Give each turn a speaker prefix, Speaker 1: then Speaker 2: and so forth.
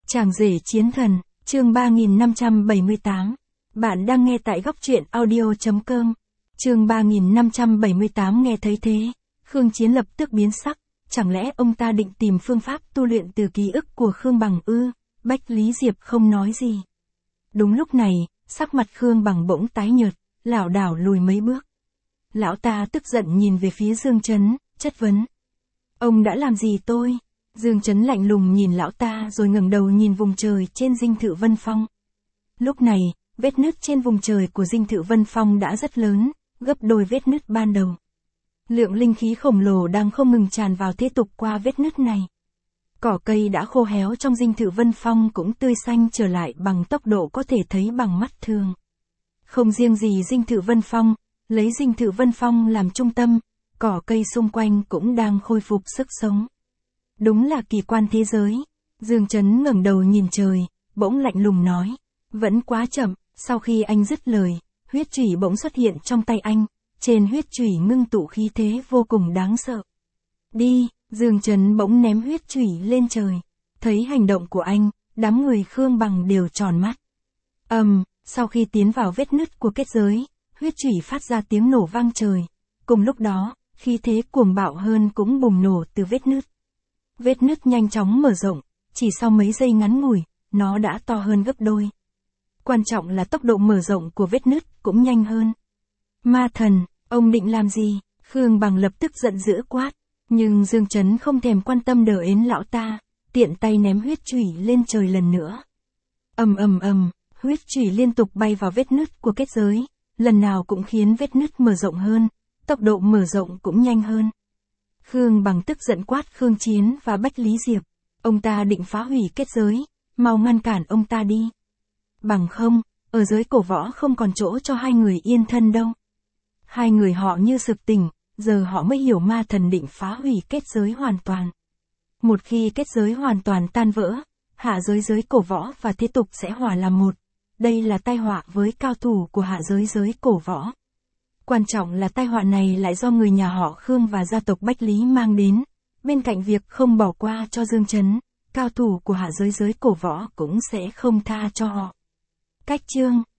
Speaker 1: Chàng rể chiến thần, chương 3578. Bạn đang nghe tại góc truyện audio.com. Chương 3578. Nghe thấy thế, Khương Chiến lập tức biến sắc, chẳng lẽ ông ta định tìm phương pháp tu luyện từ ký ức của Khương Bằng ư? Bách Lý Diệp không nói gì. Đúng lúc này, sắc mặt Khương Bằng bỗng tái nhợt, lảo đảo lùi mấy bước. Lão ta tức giận nhìn về phía Dương Chấn, chất vấn. Ông đã làm gì tôi? Dương Chấn lạnh lùng nhìn lão ta rồi ngẩng đầu nhìn vùng trời trên dinh thự Vân Phong. Lúc này, vết nứt trên vùng trời của dinh thự Vân Phong đã rất lớn, gấp đôi vết nứt ban đầu. Lượng linh khí khổng lồ đang không ngừng tràn vào tiếp tục qua vết nứt này. Cỏ cây đã khô héo trong dinh thự Vân Phong cũng tươi xanh trở lại bằng tốc độ có thể thấy bằng mắt thường. Không riêng gì dinh thự Vân Phong, lấy dinh thự Vân Phong làm trung tâm, cỏ cây xung quanh cũng đang khôi phục sức sống. Đúng là kỳ quan thế giới. Dương Chấn ngẩng đầu nhìn trời, bỗng lạnh lùng nói. Vẫn quá chậm. Sau khi anh dứt lời, huyết chủy bỗng xuất hiện trong tay anh. Trên huyết chủy ngưng tụ khí thế vô cùng đáng sợ. Đi, Dương Chấn bỗng ném huyết chủy lên trời. Thấy hành động của anh, đám người Khương Bằng đều tròn mắt. Sau khi tiến vào vết nứt của kết giới, huyết chủy phát ra tiếng nổ vang trời. Cùng lúc đó, khí thế cuồng bạo hơn cũng bùng nổ từ vết nứt. Vết nứt nhanh chóng mở rộng, chỉ sau mấy giây ngắn ngủi, nó đã to hơn gấp đôi. Quan trọng là tốc độ mở rộng của vết nứt cũng nhanh hơn. Ma thần, ông định làm gì? Khương Bằng lập tức giận dữ quát, nhưng Dương Chấn không thèm quan tâm đờ ến lão ta, tiện tay ném huyết chủy lên trời lần nữa. Huyết chủy liên tục bay vào vết nứt của kết giới, lần nào cũng khiến vết nứt mở rộng hơn, tốc độ mở rộng cũng nhanh hơn. Khương Bằng tức giận quát Khương Chiến và Bách Lý Diệp. Ông ta định phá hủy kết giới, mau ngăn cản ông ta đi. Bằng không, ở giới cổ võ không còn chỗ cho hai người yên thân đâu. Hai người họ như sực tỉnh, giờ họ mới hiểu ma thần định phá hủy kết giới hoàn toàn. Một khi kết giới hoàn toàn tan vỡ, hạ giới cổ võ và thế tục sẽ hòa làm một. Đây là tai họa với cao thủ của hạ giới cổ võ. Quan trọng là tai họa này lại do người nhà họ Khương và gia tộc Bách Lý mang đến. Bên cạnh việc không bỏ qua cho Dương Chấn, cao thủ của hạ giới cổ võ cũng sẽ không tha cho họ. Cách chương